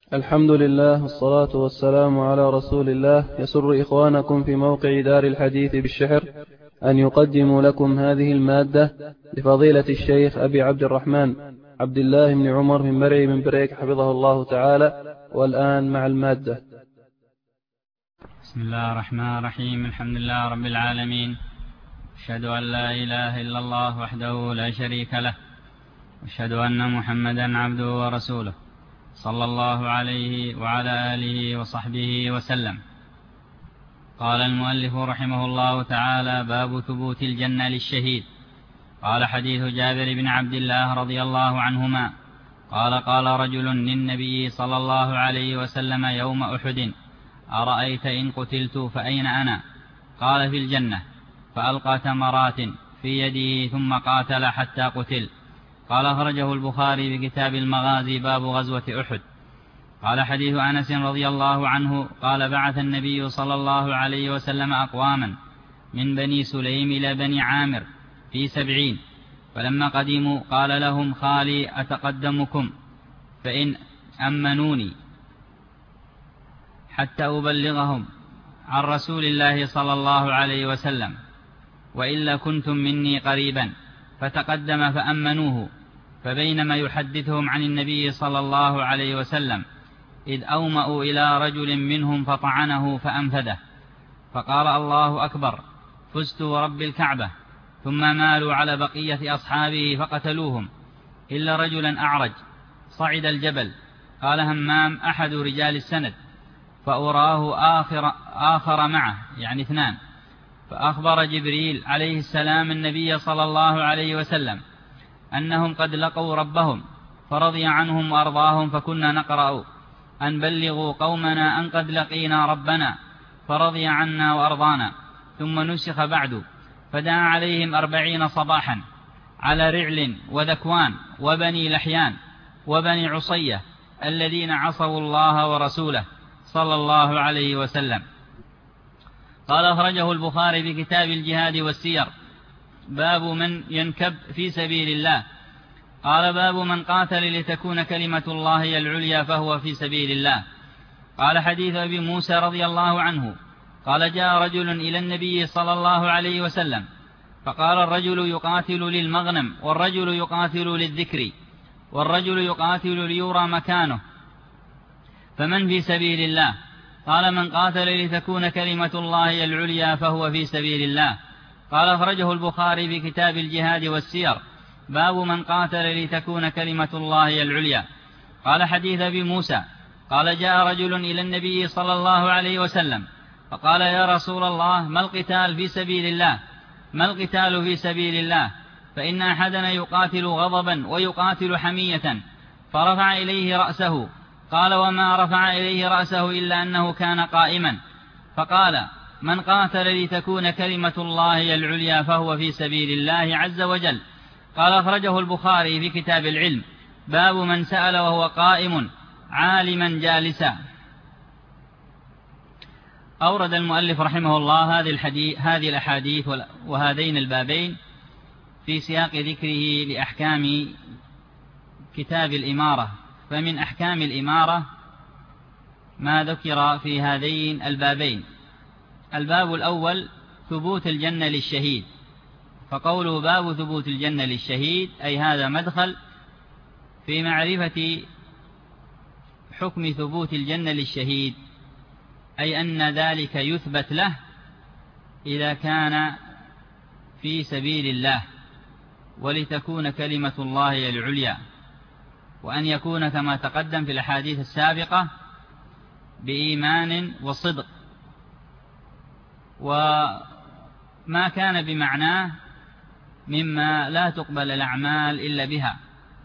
الحمد لله والصلاة والسلام على رسول الله. يسر إخوانكم في موقع دار الحديث بالشحر أن يقدموا لكم هذه المادة لفضيلة الشيخ أبي عبد الرحمن عبد الله بن عمر من مرعي من بريك حفظه الله تعالى. والآن مع المادة. بسم الله الرحمن الرحيم. الحمد لله رب العالمين، أشهد أن لا إله إلا الله وحده لا شريك له، أشهد أن محمدا عبده ورسوله، صلى الله عليه وعلى آله وصحبه وسلم. قال المؤلف رحمه الله تعالى: باب ثبوت الجنة للشهيد. قال: حديث جابر بن عبد الله رضي الله عنهما قال: قال رجل للنبي صلى الله عليه وسلم يوم أحد: أرأيت إن قتلت فأين أنا؟ قال: في الجنة. فألقى تمرات في يده ثم قاتل حتى قتل. قال: أخرجه البخاري بكتاب المغازي باب غزوة أحد. قال: حديث أنس رضي الله عنه قال: بعث النبي صلى الله عليه وسلم أقواما من بني سليم إلى بني عامر في 70، فلما قدموا قال لهم: خالي أتقدمكم فإن أمنوني حتى أبلغهم عن رسول الله صلى الله عليه وسلم، وإلا كنتم مني قريبا. فتقدم فأمنوه، فبينما يحدثهم عن النبي صلى الله عليه وسلم إذ أومأوا إلى رجل منهم فطعنه فأنفذه، فقال: الله أكبر، فزت ورب الكعبة. ثم مالوا على بقية أصحابه فقتلوهم إلا رجلا أعرج صعد الجبل. قال همام أحد رجال السند: فأراه آخر معه، يعني 2. فأخبر جبريل عليه السلام النبي صلى الله عليه وسلم أنهم قد لقوا ربهم فرضي عنهم وأرضاهم، فكنا نقرأ أن بلغوا قومنا أن قد لقينا ربنا فرضي عنا وأرضانا. ثم نسخ بعد، فدعا عليهم 40 صباحا على رعل وذكوان وبني لحيان وبني عصية الذين عصوا الله ورسوله صلى الله عليه وسلم. قال: أخرجه البخاري بكتاب الجهاد والسير باب من ينكب في سبيل الله. قال: باب من قاتل لتكون كلمة الله هي العليا فهو في سبيل الله. قال: حديث أبي موسى رضي الله عنه قال: جاء رجل إلى النبي صلى الله عليه وسلم فقال: الرجل يقاتل للمغنم، والرجل يقاتل للذكر، والرجل يقاتل ليرى مكانه، فمن في سبيل الله؟ قال: من قاتل لتكون كلمة الله هي العليا فهو في سبيل الله. قال: أخرجه البخاري بكتاب الجهاد والسير باب من قاتل لتكون كلمة الله هي العليا. قال: حديث أبي موسى قال: جاء رجل إلى النبي صلى الله عليه وسلم فقال: يا رسول الله، ما القتال في سبيل الله؟ ما القتال في سبيل الله؟ فإن أحدنا يقاتل غضبا ويقاتل حمية. فرفع إليه رأسه. قال: وما رفع إليه رأسه إلا أنه كان قائما. فقال: من قاتل لتكون كلمة الله هي العليا فهو في سبيل الله عز وجل. قال: أخرجه البخاري في كتاب العلم باب من سأل وهو قائم عالما جالسا. أورد المؤلف رحمه الله هذه الأحاديث وهذين البابين في سياق ذكره لأحكام كتاب الإمارة. فمن أحكام الإمارة ما ذكر في هذين البابين. الباب الأول ثبوت الجنة للشهيد. فقوله باب ثبوت الجنة للشهيد أي هذا مدخل في معرفة حكم ثبوت الجنة للشهيد، أي أن ذلك يثبت له إذا كان في سبيل الله ولتكون كلمة الله هي العليا، وأن يكون كما تقدم في الأحاديث السابقة بإيمان وصدق، وما كان بمعناه مما لا تقبل الأعمال إلا بها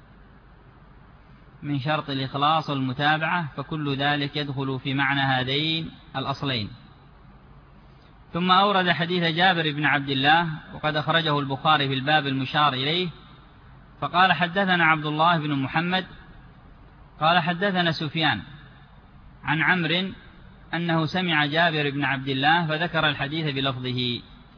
من شرط الإخلاص والمتابعة، فكل ذلك يدخل في معنى هذين الأصلين. ثم أورد حديث جابر بن عبد الله وقد أخرجه البخاري في الباب المشار إليه. فقال: حدثنا عبد الله بن محمد قال: حدثنا سفيان عن عمرو أنه سمع جابر بن عبد الله فذكر الحديث بلفظه.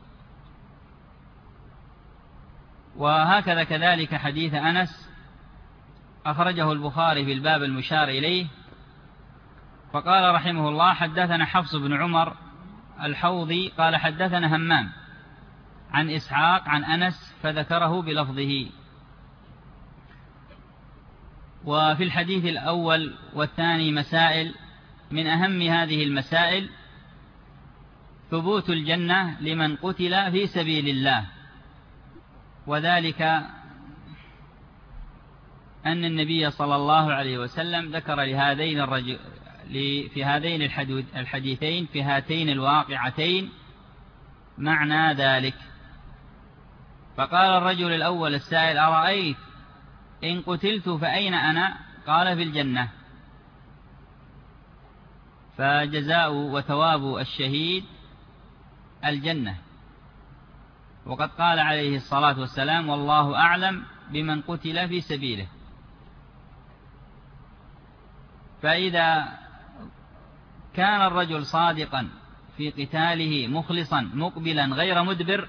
وهكذا كذلك حديث أنس أخرجه البخاري في الباب المشار إليه فقال رحمه الله: حدثنا حفص بن عمر الحوضي قال حدثنا همام عن إسحاق عن أنس فذكره بلفظه. وفي الحديث الأول والثاني مسائل، من أهم هذه المسائل ثبوت الجنة لمن قتل في سبيل الله، وذلك أن النبي صلى الله عليه وسلم ذكر في هذين الحديثين في هاتين الواقعتين معنى ذلك. فقال الرجل الأول السائل: أرأيت إن قتلت فأين أنا؟ قال: في الجنة. فجزاء وثواب الشهيد الجنة. وقد قال عليه الصلاة والسلام: والله أعلم بمن قتل في سبيله. فإذا كان الرجل صادقا في قتاله مخلصا مقبلا غير مدبر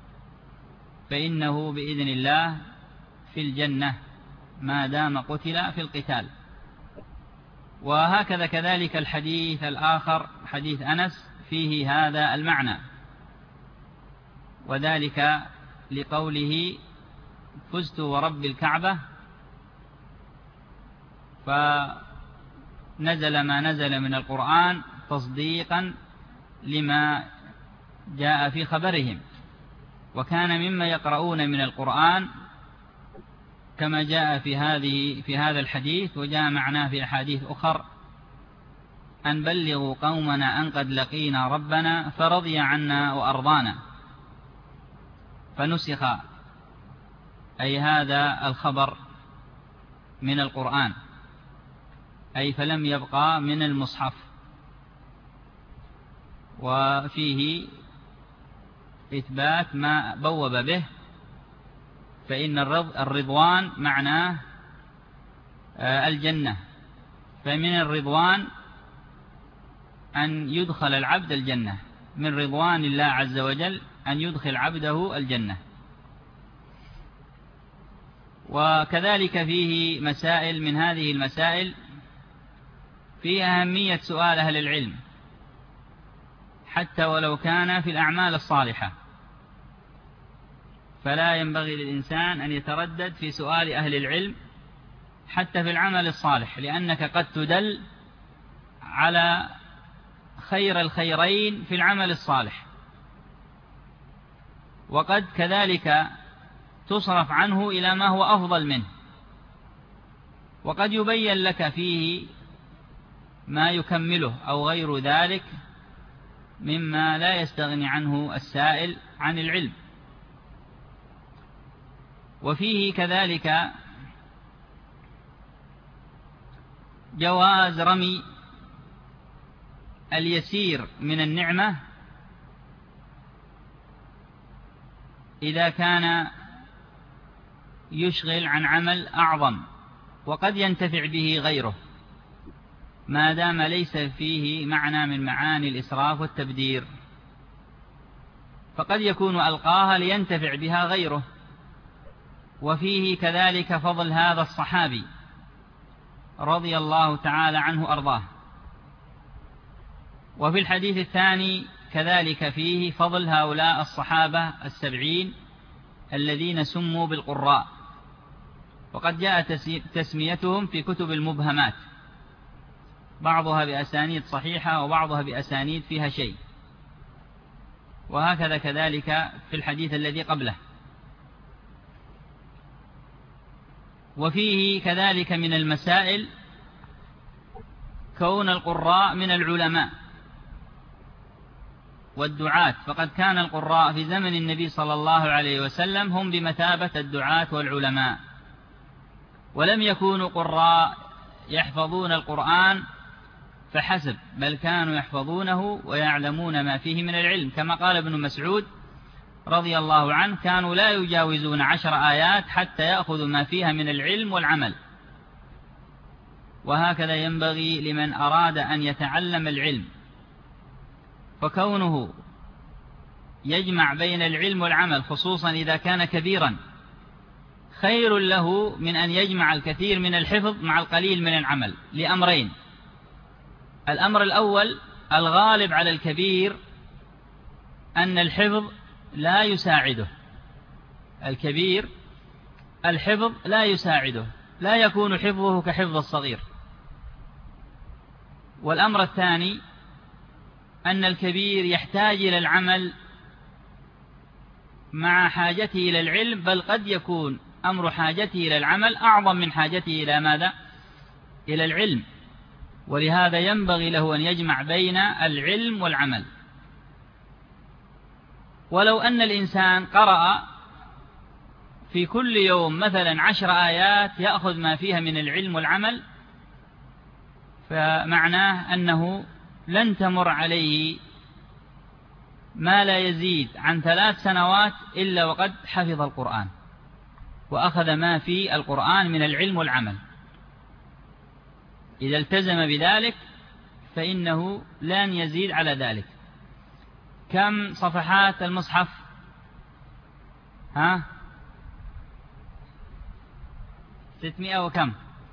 فإنه بإذن الله في الجنة ما دام قتل في القتال. وهكذا كذلك الحديث الآخر حديث أنس فيه هذا المعنى، وذلك لقوله: فزت ورب الكعبة، فنزل ما نزل من القرآن تصديقا لما جاء في خبرهم، وكان مما يقرؤون من القرآن كما جاء في هذا الحديث، وجاء معناه في أحاديث أخر: أن بلغوا قومنا أن قد لقينا ربنا فرضي عنا وأرضانا. فنسخ أي هذا الخبر من القرآن، أي فلم يبقى من المصحف. وفيه إثبات ما بوب به، فإن الرضوان معناه الجنة، فمن الرضوان أن يدخل العبد الجنة، من رضوان الله عز وجل أن يدخل عبده الجنة. وكذلك فيه مسائل، من هذه المسائل في أهمية سؤال أهل العلم حتى ولو كان في الأعمال الصالحة، فلا ينبغي للإنسان أن يتردد في سؤال أهل العلم حتى في العمل الصالح، لأنك قد تدل على خير الخيرين في العمل الصالح، وقد كذلك تصرف عنه إلى ما هو أفضل منه، وقد يبين لك فيه ما يكمله أو غير ذلك مما لا يستغني عنه السائل عن العلم. وفيه كذلك جواز رمي اليسير من النعمة إذا كان يشغل عن عمل أعظم وقد ينتفع به غيره، ما دام ليس فيه معنى من معاني الإسراف والتبذير، فقد يكون ألقاها لينتفع بها غيره. وفيه كذلك فضل هذا الصحابي رضي الله تعالى عنه أرضاه. وفي الحديث الثاني كذلك فيه فضل هؤلاء الصحابة 70 الذين سموا بالقراء، وقد جاء تسميتهم في كتب المبهمات، بعضها بأسانيد صحيحة وبعضها بأسانيد فيها شيء، وهكذا كذلك في الحديث الذي قبله. وفيه كذلك من المسائل كون القراء من العلماء والدعاة، فقد كان القراء في زمن النبي صلى الله عليه وسلم هم بمثابة الدعاة والعلماء، ولم يكونوا قراء يحفظون القرآن فحسب، بل كانوا يحفظونه ويعلمون ما فيه من العلم، كما قال ابن مسعود رضي الله عنه: كانوا لا يجاوزون 10 آيات حتى يأخذوا ما فيها من العلم والعمل. وهكذا ينبغي لمن أراد أن يتعلم العلم، فكونه يجمع بين العلم والعمل خصوصا إذا كان كبيرا خير له من أن يجمع الكثير من الحفظ مع القليل من العمل، لأمرين: الأمر الأول الغالب على الكبير أن الحفظ لا يساعده. الكبير الحفظ لا يساعده، لا يكون حفظه كحفظ الصغير. والأمر الثاني أن الكبير يحتاج إلى العمل مع حاجته إلى العلم، بل قد يكون أمر حاجته إلى العمل أعظم من حاجته إلى ماذا؟ إلى العلم. ولهذا ينبغي له أن يجمع بين العلم والعمل. ولو أن الإنسان قرأ في كل يوم مثلا 10 آيات يأخذ ما فيها من العلم والعمل، فمعناه أنه لن تمر عليه ما لا يزيد عن 3 سنوات إلا وقد حفظ القرآن وأخذ ما في القرآن من العلم والعمل. إذا التزم بذلك فإنه لن يزيد على ذلك. كم صفحات المصحف؟ 600 وكم؟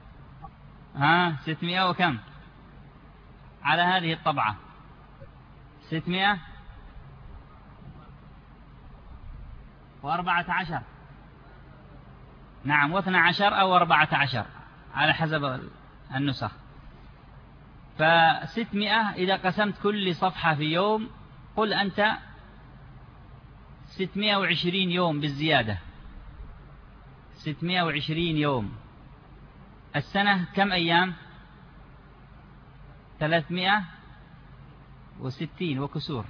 600 وكم على هذه الطبعة؟ 614. نعم، 12 أو 14 على حسب النسخ. ف600 إذا قسمت كل صفحة في يوم، قل أنت 620 يوم بالزيادة. 620 يوم. السنة كم أيام؟ 360 وكسور،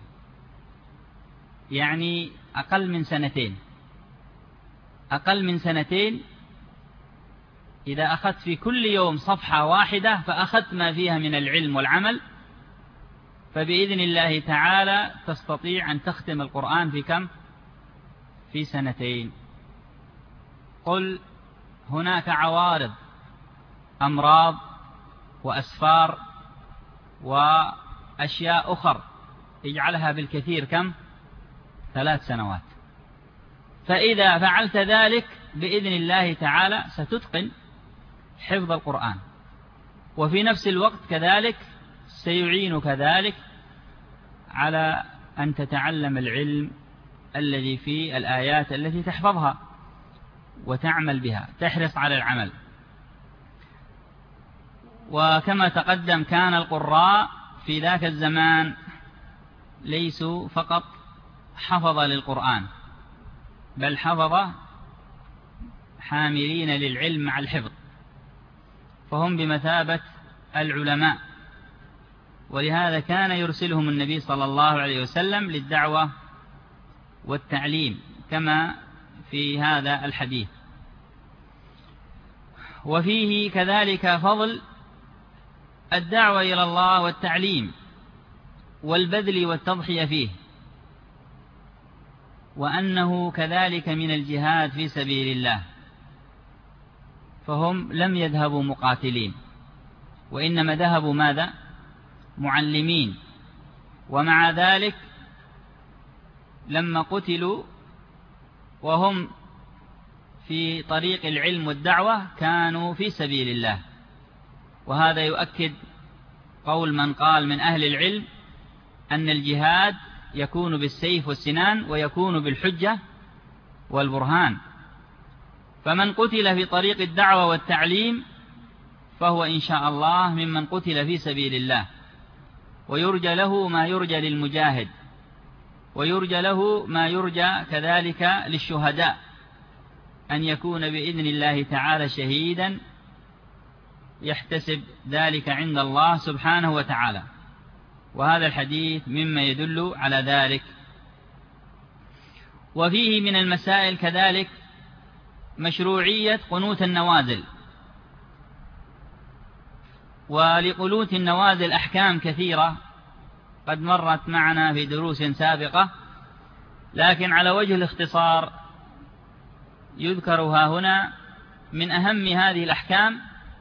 يعني أقل من سنتين. أقل من سنتين إذا أخذت في كل يوم صفحة واحدة فأخذت ما فيها من العلم والعمل، فبإذن الله تعالى تستطيع أن تختم القرآن في كم؟ في سنتين. قل هناك عوارض، أمراض وأسفار وأشياء أخر اجعلها بالكثير كم؟ 3 سنوات. فإذا فعلت ذلك بإذن الله تعالى ستتقن حفظ القرآن، وفي نفس الوقت كذلك سيعينك ذلك على أن تتعلم العلم الذي في الآيات التي تحفظها وتعمل بها، تحرص على العمل. وكما تقدم كان القراء في ذاك الزمان ليسوا فقط حفظ للقرآن، بل حفظ حاملين للعلم مع الحفظ، فهم بمثابة العلماء. ولهذا كان يرسلهم النبي صلى الله عليه وسلم للدعوة والتعليم كما في هذا الحديث. وفيه كذلك فضل الدعوة إلى الله والتعليم والبذل والتضحية فيه، وأنه كذلك من الجهاد في سبيل الله، فهم لم يذهبوا مقاتلين وإنما ذهبوا ماذا؟ معلمين. ومع ذلك لما قتلوا وهم في طريق العلم والدعوة كانوا في سبيل الله. وهذا يؤكد قول من قال من أهل العلم أن الجهاد يكون بالسيف والسنان ويكون بالحجة والبرهان. فمن قتل في طريق الدعوة والتعليم فهو إن شاء الله ممن قتل في سبيل الله، ويرجى له ما يرجى للمجاهد، ويرجى له ما يرجى كذلك للشهداء، أن يكون بإذن الله تعالى شهيدا يحتسب ذلك عند الله سبحانه وتعالى. وهذا الحديث مما يدل على ذلك. وفيه من المسائل كذلك مشروعية قنوت النوازل. ولقنوت النوازل أحكام كثيرة قد مرت معنا في دروس سابقة، لكن على وجه الاختصار يذكرها هنا. من أهم هذه الأحكام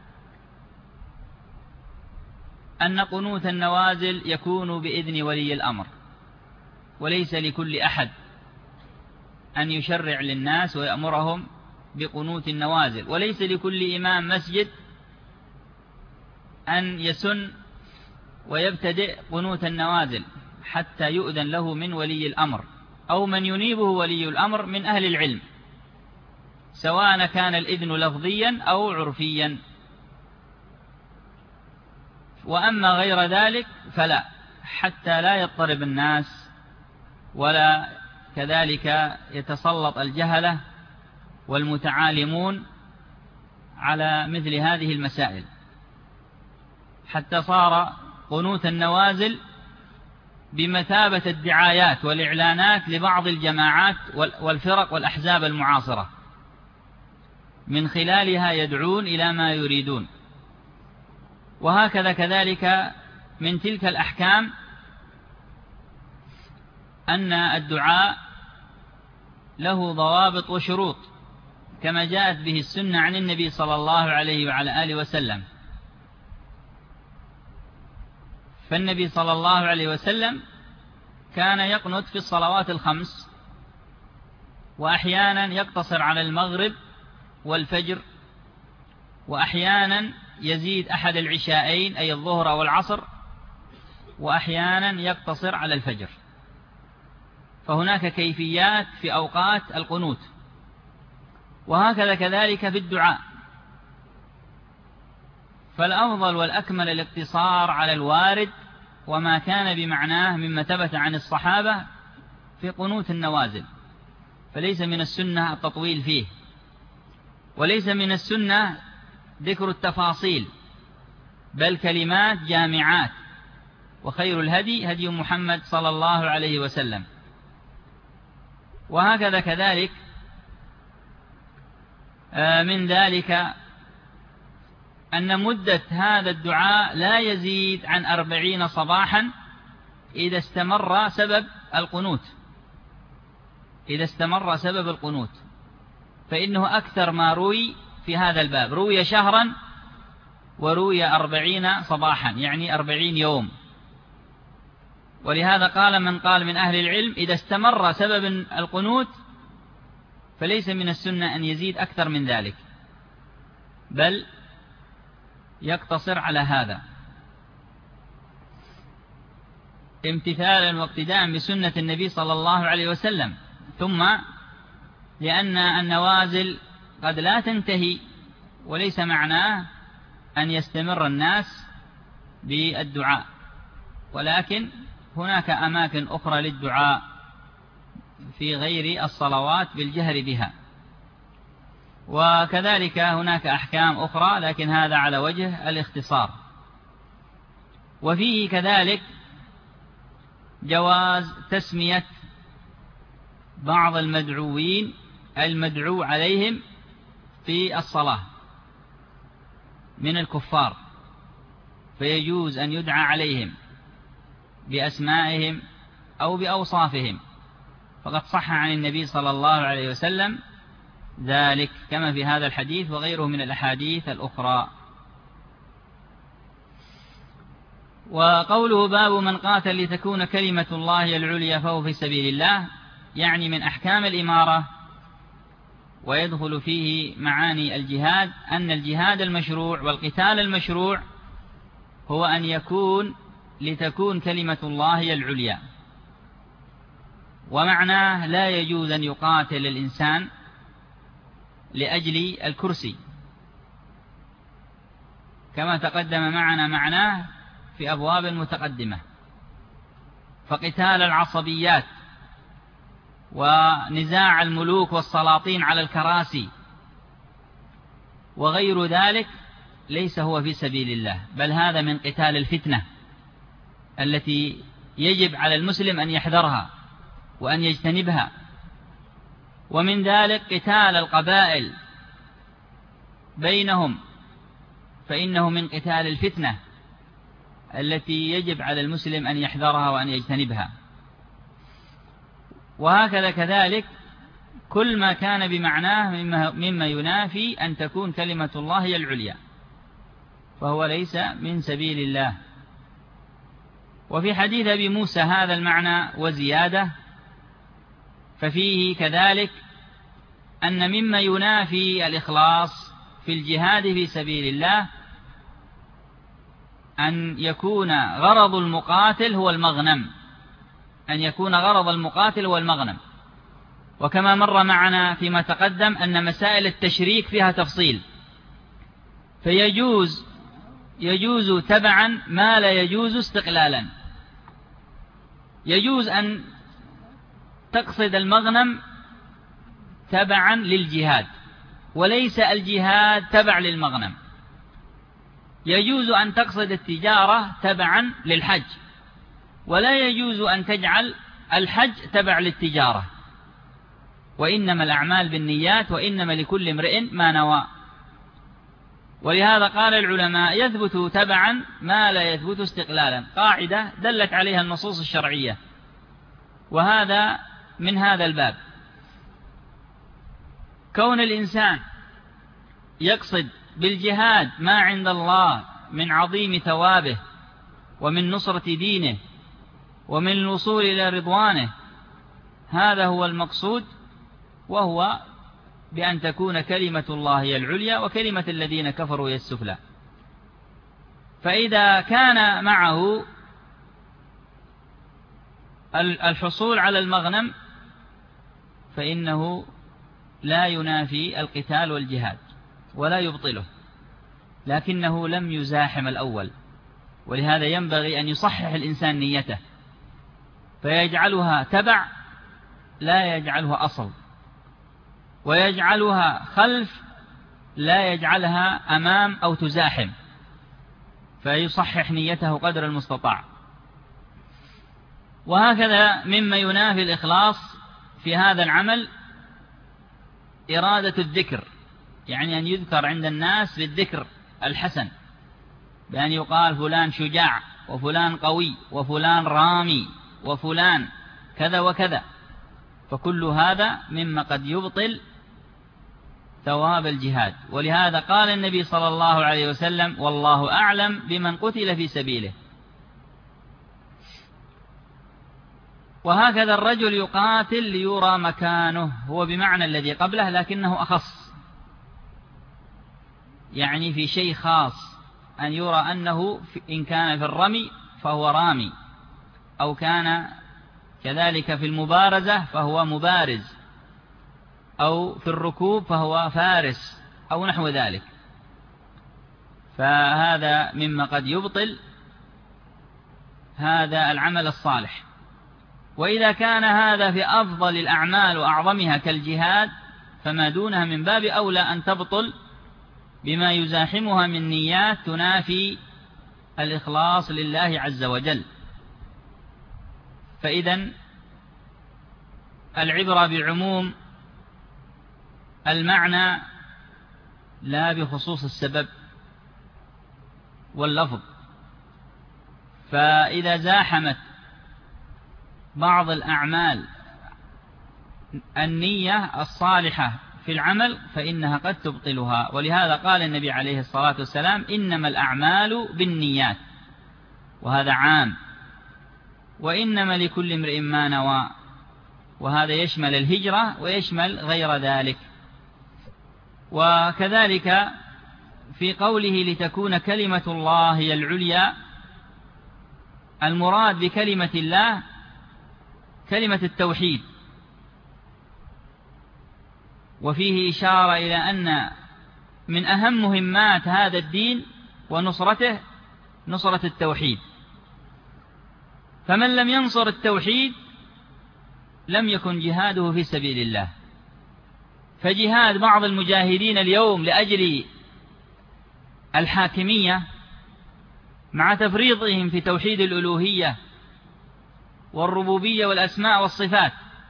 أن قنوت النوازل يكون بإذن ولي الأمر، وليس لكل أحد أن يشرع للناس ويأمرهم بقنوت النوازل، وليس لكل إمام مسجد أن يسن ويبتدئ قنوت النوازل حتى يؤذن له من ولي الأمر أو من ينيبه ولي الأمر من أهل العلم، سواء كان الإذن لفظيا أو عرفيا. وأما غير ذلك فلا، حتى لا يضطرب الناس ولا كذلك يتسلط الجهلة والمتعالمون على مثل هذه المسائل، حتى صار قنوت النوازل بمثابة الدعايات والإعلانات لبعض الجماعات والفرق والأحزاب المعاصرة، من خلالها يدعون إلى ما يريدون. وهكذا كذلك من تلك الأحكام أن الدعاء له ضوابط وشروط كما جاءت به السنة عن النبي صلى الله عليه وعلى آله وسلم. فالنبي صلى الله عليه وسلم كان يقنت في الصلوات الخمس، وأحيانا يقتصر على المغرب والفجر، وأحيانا يزيد أحد العشاءين أي الظهر أو العصر، وأحيانا يقتصر على الفجر. فهناك كيفيات في أوقات القنوت. وهكذا كذلك في الدعاء، فالأفضل والأكمل الاقتصار على الوارد وما كان بمعناه مما ثبت عن الصحابة في قنوت النوازل، فليس من السنة التطويل فيه، وليس من السنة ذكر التفاصيل، بل كلمات جامعات. وخير الهدي هدي محمد صلى الله عليه وسلم. وهكذا كذلك من ذلك أن مدة هذا الدعاء لا يزيد عن 40 صباحا إذا استمر سبب القنوت. إذا استمر سبب القنوت فإنه أكثر ما روي في هذا الباب، روي شهرا وروي 40 صباحا، يعني 40 يوم. ولهذا قال من قال من أهل العلم إذا استمر سبب القنوت فليس من السنة أن يزيد أكثر من ذلك، بل يقتصر على هذا امتثالا واقتداء بسنة النبي صلى الله عليه وسلم. ثم لأن النوازل قد لا تنتهي، وليس معناه أن يستمر الناس بالدعاء، ولكن هناك أماكن أخرى للدعاء في غير الصلوات بالجهر بها. وكذلك هناك أحكام أخرى، لكن هذا على وجه الاختصار. وفيه كذلك جواز تسمية بعض المدعوين المدعو عليهم في الصلاة من الكفار، فيجوز أن يدعى عليهم بأسمائهم أو بأوصافهم، فقد صح عن النبي صلى الله عليه وسلم ذلك كما في هذا الحديث وغيره من الأحاديث الأخرى. وقوله باب من قاتل لتكون كلمة الله العليا فهو في سبيل الله، يعني من أحكام الإمارة، ويدخل فيه معاني الجهاد، أن الجهاد المشروع والقتال المشروع هو أن يكون لتكون كلمة الله العليا. ومعناه لا يجوز أن يقاتل الإنسان لأجل الكرسي، كما تقدم معنا معناه في أبواب متقدمة. فقتال العصبيات ونزاع الملوك والسلاطين على الكراسي وغير ذلك ليس هو في سبيل الله، بل هذا من قتال الفتنة التي يجب على المسلم أن يحذرها وأن يجتنبها. ومن ذلك قتال القبائل بينهم، فإنه من قتال الفتنة التي يجب على المسلم أن يحذرها وأن يجتنبها. وهكذا كذلك كل ما كان بمعناه مما ينافي أن تكون كلمة الله العليا فهو ليس من سبيل الله. وفي حديث أبي موسى هذا المعنى وزيادة، ففيه كذلك أن مما ينافي الإخلاص في الجهاد في سبيل الله أن يكون غرض المقاتل هو المغنم، أن يكون غرض المقاتل هو المغنم. وكما مر معنا فيما تقدم أن مسائل التشريك فيها تفصيل، فيجوز تبعا ما لا يجوز استقلالا. يجوز أن تقصد المغنم تبعا للجهاد وليس الجهاد تبع للمغنم. يجوز أن تقصد التجارة تبعا للحج، ولا يجوز أن تجعل الحج تبع للتجارة. وإنما الأعمال بالنيات، وإنما لكل امرئ ما نوى. ولهذا قال العلماء يثبت تبعا ما لا يثبت استقلالا، قاعدة دلت عليها النصوص الشرعية، وهذا من هذا الباب. كون الإنسان يقصد بالجهاد ما عند الله من عظيم ثوابه ومن نصرة دينه ومن الوصول إلى رضوانه، هذا هو المقصود، وهو بأن تكون كلمة الله هي العليا وكلمة الذين كفروا هي السفلى. فإذا كان معه الحصول على المغنم فإنه لا ينافي القتال والجهاد ولا يبطله، لكنه لم يزاحم الأول. ولهذا ينبغي أن يصحح الإنسان نيته، فيجعلها تبع لا يجعلها أصل، ويجعلها خلف لا يجعلها أمام أو تزاحم، فيصحح نيته قدر المستطاع. وهكذا مما ينافي الإخلاص في هذا العمل إرادة الذكر، يعني أن يذكر عند الناس بالذكر الحسن، بأن يقال فلان شجاع وفلان قوي وفلان رامي وفلان كذا وكذا، فكل هذا مما قد يبطل ثواب الجهاد. ولهذا قال النبي صلى الله عليه وسلم: والله أعلم بمن قتل في سبيله. وهكذا الرجل يقاتل ليرى مكانه، هو بمعنى الذي قبله لكنه أخص، يعني في شيء خاص، أن يرى أنه إن كان في الرمي فهو رامي، أو كان كذلك في المبارزة فهو مبارز، أو في الركوب فهو فارس، أو نحو ذلك. فهذا مما قد يبطل هذا العمل الصالح. وإذا كان هذا في أفضل الأعمال وأعظمها كالجهاد، فما دونها من باب أولى أن تبطل بما يزاحمها من نيات تنافي الإخلاص لله عز وجل. فإذن العبرة بعموم المعنى لا بخصوص السبب واللفظ. فإذا زاحمت بعض الأعمال النية الصالحة في العمل فإنها قد تبطلها. ولهذا قال النبي عليه الصلاة والسلام: إنما الأعمال بالنيات، وهذا عام، وإنما لكل امرئ ما نوى، وهذا يشمل الهجرة ويشمل غير ذلك. وكذلك في قوله: لتكون كلمة الله هي العليا، المراد بكلمة الله كلمة التوحيد. وفيه إشارة إلى أن من أهم مهمات هذا الدين ونصرته نصرة التوحيد، فمن لم ينصر التوحيد لم يكن جهاده في سبيل الله. فجهاد بعض المجاهدين اليوم لأجل الحاكمية مع تفريطهم في توحيد الألوهية والربوبية والأسماء والصفات،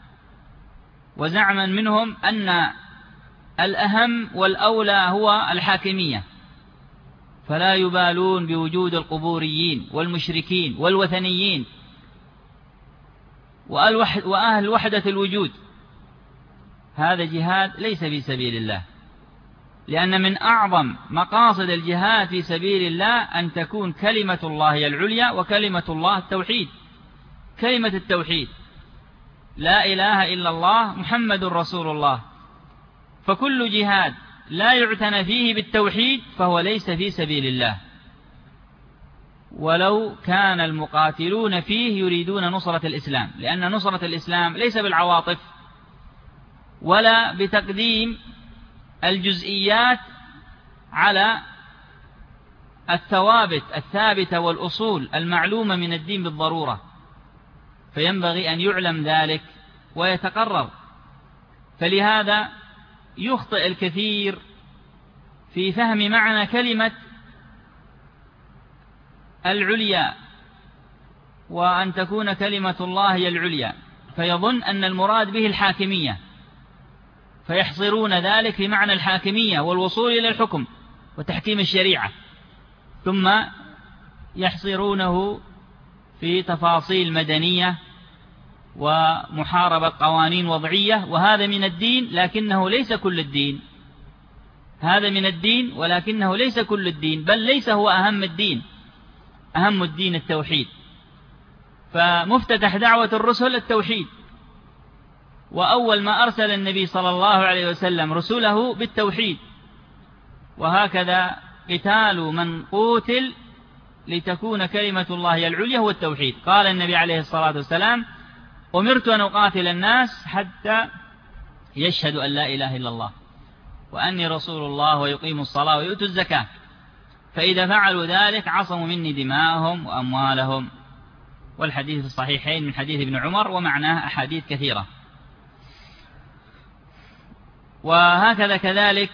وزعما منهم أن الأهم والأولى هو الحاكمية، فلا يبالون بوجود القبوريين والمشركين والوثنيين وأهل وحدة الوجود. هذا جهاد ليس في سبيل الله، لأن من أعظم مقاصد الجهاد في سبيل الله أن تكون كلمة الله هي العليا، وكلمة الله التوحيد، كلمة التوحيد، لا إله إلا الله محمد رسول الله. فكل جهاد لا يعتنى فيه بالتوحيد فهو ليس في سبيل الله. ولو كان المقاتلون فيه يريدون نصرة الإسلام، لأن نصرة الإسلام ليس بالعواطف ولا بتقديم الجزئيات على الثوابت الثابتة والأصول المعلومة من الدين بالضرورة، فينبغي أن يعلم ذلك ويتقرر. فلهذا يخطئ الكثير في فهم معنى كلمة العليا، وأن تكون كلمة الله هي العليا، فيظن أن المراد به الحاكمية، فيحصرون ذلك في معنى الحاكمية والوصول إلى الحكم وتحكيم الشريعة، ثم يحصرونه في تفاصيل مدنية ومحاربة قوانين وضعية، وهذا من الدين لكنه ليس كل الدين. هذا من الدين ولكنه ليس كل الدين، بل ليس هو أهم الدين. أهم الدين التوحيد، فمفتتح دعوة الرسل التوحيد، وأول ما أرسل النبي صلى الله عليه وسلم رسله بالتوحيد. وهكذا قتال من قوتل لتكون كلمة الله هي العليا هو التوحيد. قال النبي عليه الصلاة والسلام: أمرت أن أقاتل الناس حتى يشهدوا أن لا إله إلا الله وأني رسول الله ويقيموا الصلاة ويؤتوا الزكاة، فإذا فعلوا ذلك عصموا مني دماءهم وأموالهم. والحديث في الصحيحين من حديث ابن عمر، ومعناه أحاديث كثيرة. وهكذا كذلك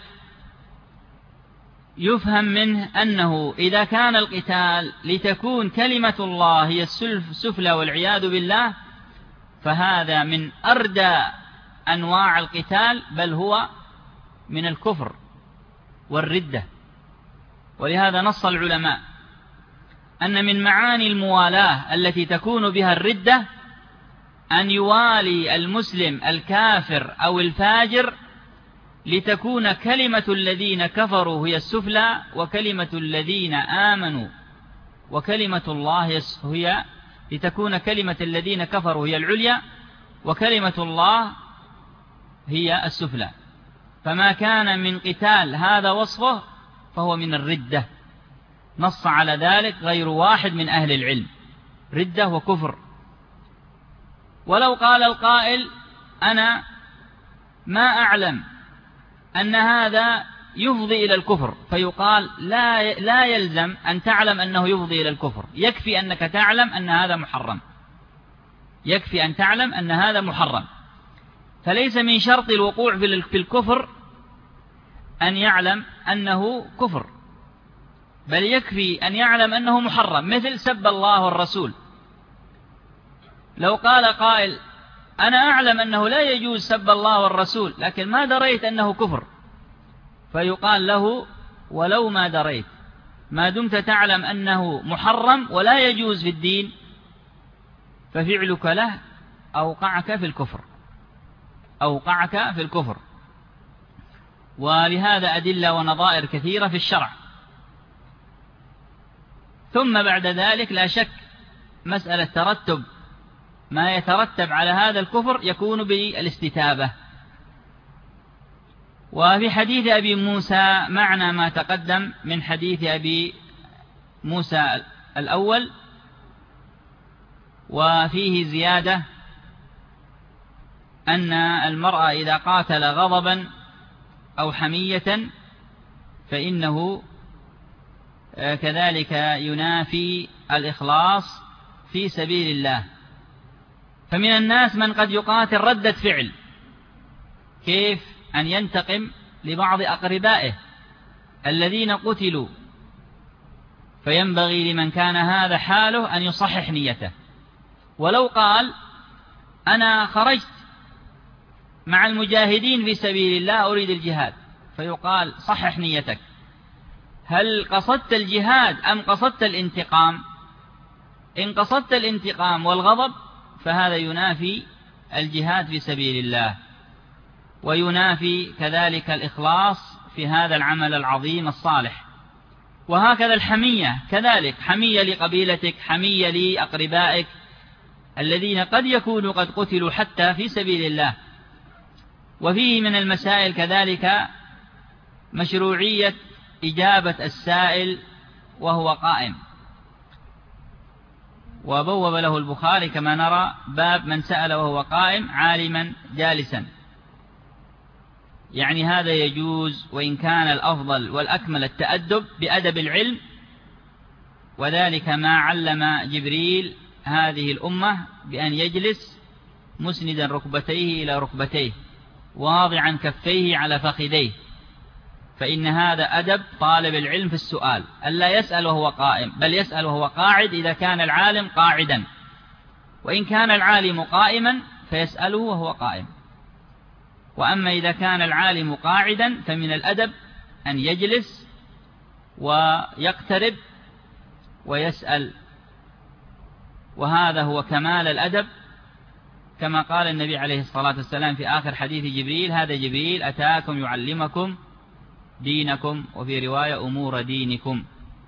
يفهم منه أنه إذا كان القتال لتكون كلمة الله هي السفلى والعياذ بالله، فهذا من أردى أنواع القتال، بل هو من الكفر والردة. ولهذا نص العلماء أن من معاني الموالاة التي تكون بها الردة أن يوالي المسلم الكافر أو الفاجر لتكون كلمة الذين كفروا هي السفلى، وكلمة الذين آمنوا وكلمة الله هي لتكون كلمة الذين كفروا هي العليا، وكلمة الله هي السفلى. فما كان من قتال هذا وصفه فهو من الردة. نص على ذلك غير واحد من أهل العلم، ردة وكفر. ولو قال القائل: أنا ما أعلم أن هذا يفضي إلى الكفر، فيقال: لا يلزم أن تعلم أنه يفضي إلى الكفر، يكفي أنك تعلم أن هذا محرم، يكفي أن تعلم أن هذا محرم. فليس من شرط الوقوع في الكفر أن يعلم أنه كفر، بل يكفي أن يعلم أنه محرم، مثل سب الله والرسول. لو قال قائل: أنا أعلم أنه لا يجوز سب الله والرسول لكن ما دريت أنه كفر، فيقال له: ولو ما دريت، ما دمت تعلم أنه محرم ولا يجوز في الدين، ففعلك له أوقعك في الكفر، أوقعك في الكفر. ولهذا أدلة ونظائر كثيرة في الشرع. ثم بعد ذلك لا شك مسألة ترتب ما يترتب على هذا الكفر يكون بالاستتابة. وفي حديث أبي موسى معنى ما تقدم من حديث أبي موسى الأول، وفيه زيادة أن المرأة إذا قاتل غضبا أو حمية فإنه كذلك ينافي الإخلاص في سبيل الله. فمن الناس من قد يقاتل ردة فعل، كيف أن ينتقم لبعض أقربائه الذين قتلوا، فينبغي لمن كان هذا حاله أن يصحح نيته. ولو قال: أنا خرجت مع المجاهدين في سبيل الله أريد الجهاد، فيقال: صحح نيتك، هل قصدت الجهاد أم قصدت الانتقام؟ إن قصدت الانتقام والغضب فهذا ينافي الجهاد في سبيل الله، وينافي كذلك الإخلاص في هذا العمل العظيم الصالح. وهكذا الحمية كذلك، حمية لقبيلتك، حمية لأقربائك الذين قد يكونوا قد قتلوا حتى في سبيل الله. وفيه من المسائل كذلك مشروعية إجابة السائل وهو قائم، وبوب له البخاري كما نرى باب من سأل وهو قائم عالما جالسا، يعني هذا يجوز، وإن كان الأفضل والأكمل التأدب بأدب العلم، وذلك ما علم جبريل هذه الأمة بأن يجلس مسندا ركبتيه إلى ركبتيه واضعا كفيه على فخذيه، فإن هذا أدب طالب العلم في السؤال، ألا يسأل وهو قائم، بل يسأل وهو قاعد إذا كان العالم قاعدا، وإن كان العالم قائما فيسأله وهو قائم. وأما إذا كان العالم قاعدا فمن الأدب أن يجلس ويقترب ويسأل، وهذا هو كمال الأدب، كما قال النبي عليه الصلاة والسلام في آخر حديث جبريل: هذا جبريل أتاكم يعلمكم دينكم، وفي رواية أمور دينكم.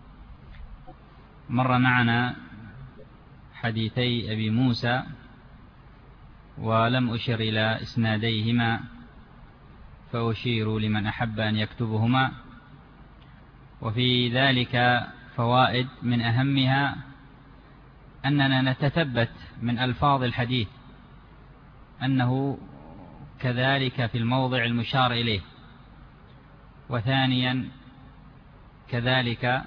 مر معنا حديثي أبي موسى ولم أشر إلى إسناديهما، فأشير لمن أحب أن يكتبهما. وفي ذلك فوائد، من أهمها أننا نتثبت من ألفاظ الحديث أنه كذلك في الموضع المشار إليه، وثانيا كذلك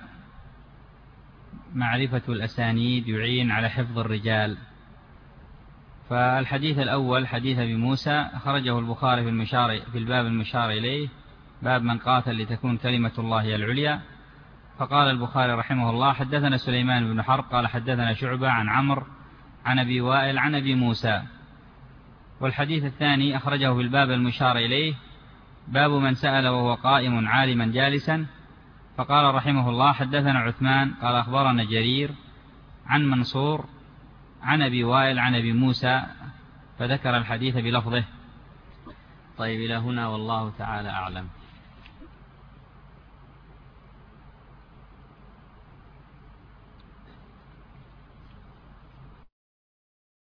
معرفة الأسانيد يعين على حفظ الرجال. فالحديث الأول حديث أبي موسى أخرجه البخاري في الباب المشار إليه، باب من قاتل لتكون كلمة الله العليا. فقال البخاري رحمه الله: حدثنا سليمان بن حرب قال حدثنا شعبة عن عمرو عن أبي وائل عن أبي موسى. والحديث الثاني أخرجه في الباب المشار إليه، باب من سأل وهو قائم عالما جالسا. فقال رحمه الله: حدثنا عثمان قال أخبرنا جرير عن منصور عن أبي وائل عن أبي موسى، فذكر الحديث بلفظه. طيب، إلى هنا والله تعالى أعلم.